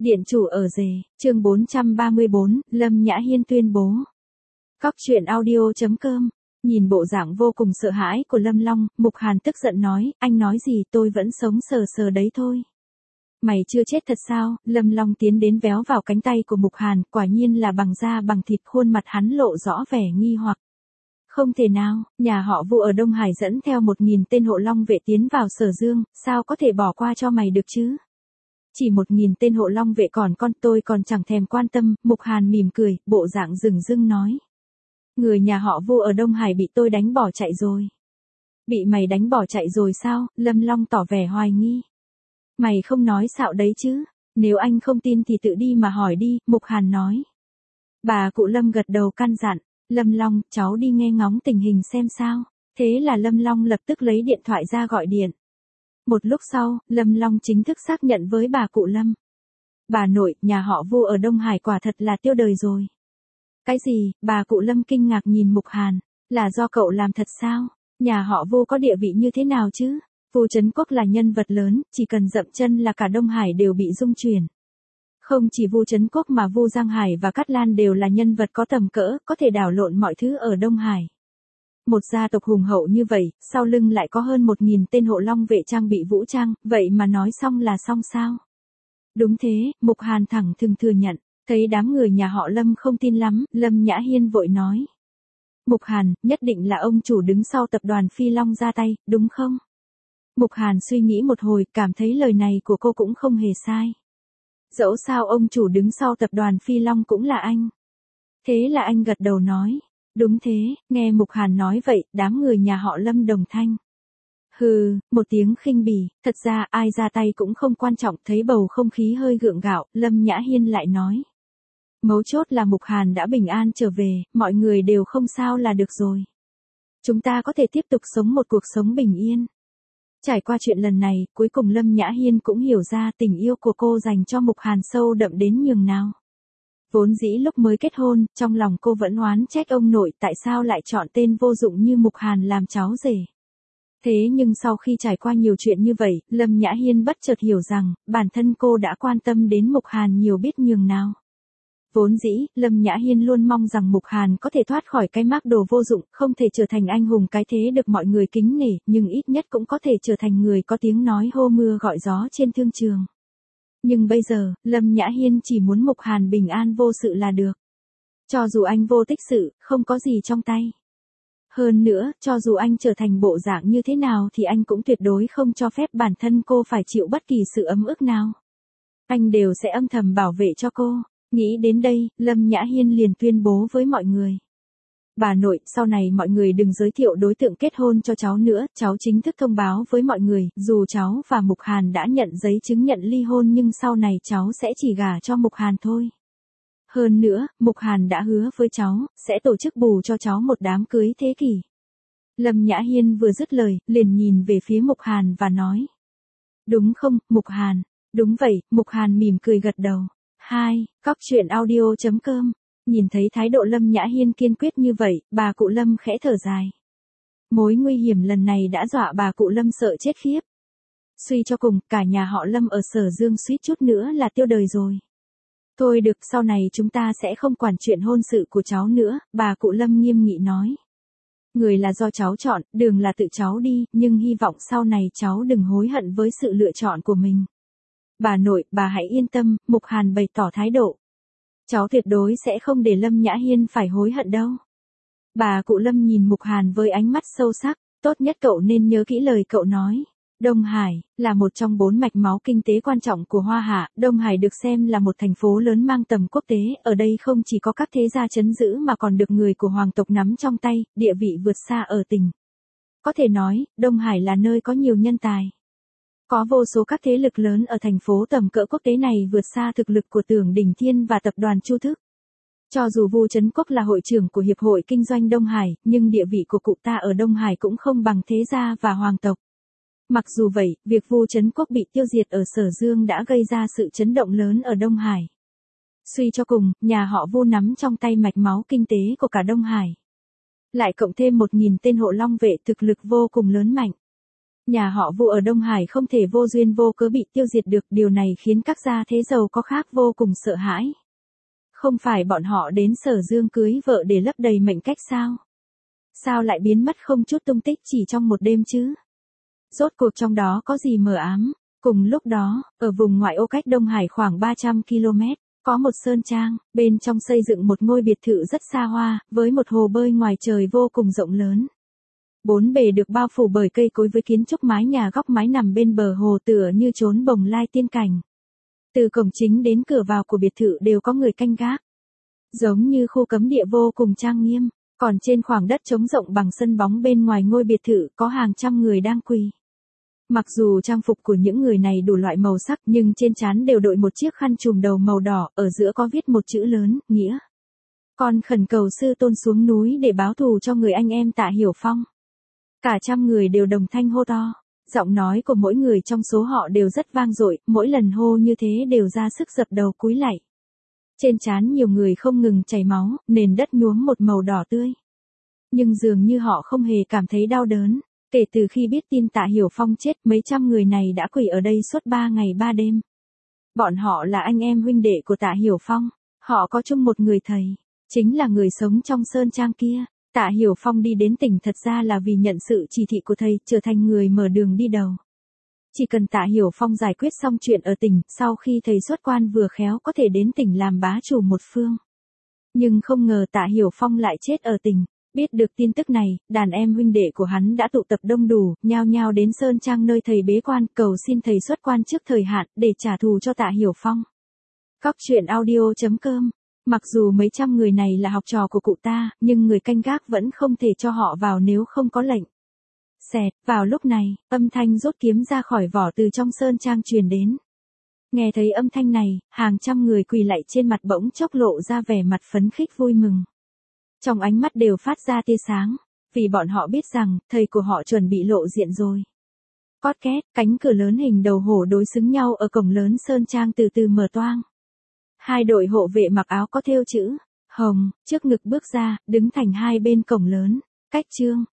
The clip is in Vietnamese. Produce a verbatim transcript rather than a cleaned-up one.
Điện chủ ở rể, chương bốn trăm ba mươi bốn, Lâm Nhã Hiên tuyên bố. Cóc truyện audio chấm com. Nhìn bộ dạng vô cùng sợ hãi của Lâm Long, Mục Hàn tức giận nói, anh nói gì tôi vẫn sống sờ sờ đấy thôi. Mày chưa chết thật sao? Lâm Long tiến đến véo vào cánh tay của Mục Hàn, quả nhiên là bằng da bằng thịt, khuôn mặt hắn lộ rõ vẻ nghi hoặc. Không thể nào, nhà họ Vu ở Đông Hải dẫn theo một nghìn tên hộ long vệ tiến vào Sở Dương, sao có thể bỏ qua cho mày được chứ? Chỉ một nghìn tên hộ long vệ còn con tôi còn chẳng thèm quan tâm, Mục Hàn mỉm cười, bộ dạng dửng dưng nói. Người nhà họ Vu ở Đông Hải bị tôi đánh bỏ chạy rồi. Bị mày đánh bỏ chạy rồi sao? Lâm Long tỏ vẻ hoài nghi. Mày không nói xạo đấy chứ, nếu anh không tin thì tự đi mà hỏi đi, Mục Hàn nói. Bà cụ Lâm gật đầu căn dặn, Lâm Long, cháu đi nghe ngóng tình hình xem sao. Thế là Lâm Long lập tức lấy điện thoại ra gọi điện. Một lúc sau, Lâm Long chính thức xác nhận với bà cụ Lâm. Bà nội, nhà họ Vu ở Đông Hải quả thật là tiêu đời rồi. Cái gì? Bà cụ Lâm kinh ngạc nhìn Mục Hàn. Là do cậu làm thật sao? Nhà họ Vu có địa vị như thế nào chứ? Vu Trấn Quốc là nhân vật lớn, chỉ cần dậm chân là cả Đông Hải đều bị rung chuyển. Không chỉ Vu Trấn Quốc mà Vu Giang Hải và Cát Lan đều là nhân vật có tầm cỡ, có thể đảo lộn mọi thứ ở Đông Hải. Một gia tộc hùng hậu như vậy, sau lưng lại có hơn một nghìn tên hộ long vệ trang bị vũ trang, vậy mà nói xong là xong sao? Đúng thế, Mục Hàn thẳng thừng thừa nhận, thấy đám người nhà họ Lâm không tin lắm, Lâm Nhã Hiên vội nói. Mục Hàn, nhất định là ông chủ đứng sau tập đoàn Phi Long ra tay, đúng không? Mục Hàn suy nghĩ một hồi, cảm thấy lời này của cô cũng không hề sai. Dẫu sao ông chủ đứng sau tập đoàn Phi Long cũng là anh. Thế là anh gật đầu nói. Đúng thế, nghe Mục Hàn nói vậy, đám người nhà họ Lâm đồng thanh. Hừ, một tiếng khinh bỉ, thật ra ai ra tay cũng không quan trọng, thấy bầu không khí hơi gượng gạo, Lâm Nhã Hiên lại nói. Mấu chốt là Mục Hàn đã bình an trở về, mọi người đều không sao là được rồi. Chúng ta có thể tiếp tục sống một cuộc sống bình yên. Trải qua chuyện lần này, cuối cùng Lâm Nhã Hiên cũng hiểu ra tình yêu của cô dành cho Mục Hàn sâu đậm đến nhường nào. Vốn dĩ lúc mới kết hôn, trong lòng cô vẫn oán trách ông nội tại sao lại chọn tên vô dụng như Mục Hàn làm cháu rể. Thế nhưng sau khi trải qua nhiều chuyện như vậy, Lâm Nhã Hiên bất chợt hiểu rằng, bản thân cô đã quan tâm đến Mục Hàn nhiều biết nhường nào. Vốn dĩ, Lâm Nhã Hiên luôn mong rằng Mục Hàn có thể thoát khỏi cái mác đồ vô dụng, không thể trở thành anh hùng cái thế được mọi người kính nể, nhưng ít nhất cũng có thể trở thành người có tiếng nói hô mưa gọi gió trên thương trường. Nhưng bây giờ, Lâm Nhã Hiên chỉ muốn Mục Hàn bình an vô sự là được. Cho dù anh vô tích sự, không có gì trong tay. Hơn nữa, cho dù anh trở thành bộ dạng như thế nào thì anh cũng tuyệt đối không cho phép bản thân cô phải chịu bất kỳ sự ấm ức nào. Anh đều sẽ âm thầm bảo vệ cho cô. Nghĩ đến đây, Lâm Nhã Hiên liền tuyên bố với mọi người. Bà nội, sau này mọi người đừng giới thiệu đối tượng kết hôn cho cháu nữa, cháu chính thức thông báo với mọi người, dù cháu và Mục Hàn đã nhận giấy chứng nhận ly hôn nhưng sau này cháu sẽ chỉ gả cho Mục Hàn thôi. Hơn nữa, Mục Hàn đã hứa với cháu, sẽ tổ chức bù cho cháu một đám cưới thế kỷ. Lâm Nhã Hiên vừa dứt lời, liền nhìn về phía Mục Hàn và nói. Đúng không, Mục Hàn? Đúng vậy, Mục Hàn mỉm cười gật đầu. hai. Cóc truyện audio chấm com. Nhìn thấy thái độ Lâm Nhã Hiên kiên quyết như vậy, bà cụ Lâm khẽ thở dài. Mối nguy hiểm lần này đã dọa bà cụ Lâm sợ chết khiếp. Suy cho cùng, cả nhà họ Lâm ở Sở Dương suýt chút nữa là tiêu đời rồi. Thôi được, sau này chúng ta sẽ không quản chuyện hôn sự của cháu nữa, bà cụ Lâm nghiêm nghị nói. Người là do cháu chọn, đường là tự cháu đi, nhưng hy vọng sau này cháu đừng hối hận với sự lựa chọn của mình. Bà nội, bà hãy yên tâm, Mục Hàn bày tỏ thái độ. Cháu tuyệt đối sẽ không để Lâm Nhã Hiên phải hối hận đâu. Bà cụ Lâm nhìn Mục Hàn với ánh mắt sâu sắc, tốt nhất cậu nên nhớ kỹ lời cậu nói. Đông Hải, là một trong bốn mạch máu kinh tế quan trọng của Hoa Hạ, Đông Hải được xem là một thành phố lớn mang tầm quốc tế, ở đây không chỉ có các thế gia trấn giữ mà còn được người của hoàng tộc nắm trong tay, địa vị vượt xa ở tỉnh. Có thể nói, Đông Hải là nơi có nhiều nhân tài. Có vô số các thế lực lớn ở thành phố tầm cỡ quốc tế này vượt xa thực lực của Tưởng Đình Thiên và tập đoàn Chu Thức. Cho dù Vu Trấn Quốc là hội trưởng của Hiệp hội Kinh doanh Đông Hải, nhưng địa vị của cụ ta ở Đông Hải cũng không bằng thế gia và hoàng tộc. Mặc dù vậy, việc Vu Trấn Quốc bị tiêu diệt ở Sở Dương đã gây ra sự chấn động lớn ở Đông Hải. Suy cho cùng, nhà họ Vu nắm trong tay mạch máu kinh tế của cả Đông Hải. Lại cộng thêm một nghìn tên hộ long vệ thực lực vô cùng lớn mạnh. Nhà họ Vu ở Đông Hải không thể vô duyên vô cớ bị tiêu diệt được, điều này khiến các gia thế giàu có khác vô cùng sợ hãi. Không phải bọn họ đến Sở Dương cưới vợ để lấp đầy mệnh cách sao? Sao lại biến mất không chút tung tích chỉ trong một đêm chứ? Rốt cuộc trong đó có gì mờ ám? Cùng lúc đó, ở vùng ngoại ô cách Đông Hải khoảng ba trăm ki lô mét, có một sơn trang, bên trong xây dựng một ngôi biệt thự rất xa hoa, với một hồ bơi ngoài trời vô cùng rộng lớn. Bốn bề được bao phủ bởi cây cối với kiến trúc mái nhà góc mái nằm bên bờ hồ tựa như chốn bồng lai tiên cảnh. Từ cổng chính đến cửa vào của biệt thự đều có người canh gác. Giống như khu cấm địa vô cùng trang nghiêm, còn trên khoảng đất trống rộng bằng sân bóng bên ngoài ngôi biệt thự có hàng trăm người đang quỳ. Mặc dù trang phục của những người này đủ loại màu sắc nhưng trên trán đều đội một chiếc khăn trùm đầu màu đỏ, ở giữa có viết một chữ lớn, nghĩa. Con khẩn cầu sư tôn xuống núi để báo thù cho người anh em Tạ Hiểu Phong. Cả trăm người đều đồng thanh hô to, giọng nói của mỗi người trong số họ đều rất vang dội, mỗi lần hô như thế đều ra sức dập đầu cúi lạy. Trên trán nhiều người không ngừng chảy máu, nền đất nhuốm một màu đỏ tươi. Nhưng dường như họ không hề cảm thấy đau đớn. Kể từ khi biết tin Tạ Hiểu Phong chết, mấy trăm người này đã quỳ ở đây suốt ba ngày ba đêm. Bọn họ là anh em huynh đệ của Tạ Hiểu Phong, họ có chung một người thầy, chính là người sống trong sơn trang kia. Tạ Hiểu Phong đi đến tỉnh thật ra là vì nhận sự chỉ thị của thầy, trở thành người mở đường đi đầu. Chỉ cần Tạ Hiểu Phong giải quyết xong chuyện ở tỉnh, sau khi thầy xuất quan vừa khéo có thể đến tỉnh làm bá chủ một phương. Nhưng không ngờ Tạ Hiểu Phong lại chết ở tỉnh. Biết được tin tức này, đàn em huynh đệ của hắn đã tụ tập đông đủ, nhao nhao đến sơn trang nơi thầy bế quan, cầu xin thầy xuất quan trước thời hạn, để trả thù cho Tạ Hiểu Phong. Cóc truyện audio chấm com. Mặc dù mấy trăm người này là học trò của cụ ta, nhưng người canh gác vẫn không thể cho họ vào nếu không có lệnh. Xẹt, vào lúc này, âm thanh rút kiếm ra khỏi vỏ từ trong sơn trang truyền đến. Nghe thấy âm thanh này, hàng trăm người quỳ lạy trên mặt bỗng chốc lộ ra vẻ mặt phấn khích vui mừng. Trong ánh mắt đều phát ra tia sáng, vì bọn họ biết rằng, thầy của họ chuẩn bị lộ diện rồi. Cót két, cánh cửa lớn hình đầu hổ đối xứng nhau ở cổng lớn sơn trang từ từ mở toang. Hai đội hộ vệ mặc áo có thêu chữ hồng, trước ngực bước ra, đứng thành hai bên cổng lớn. Cách chương,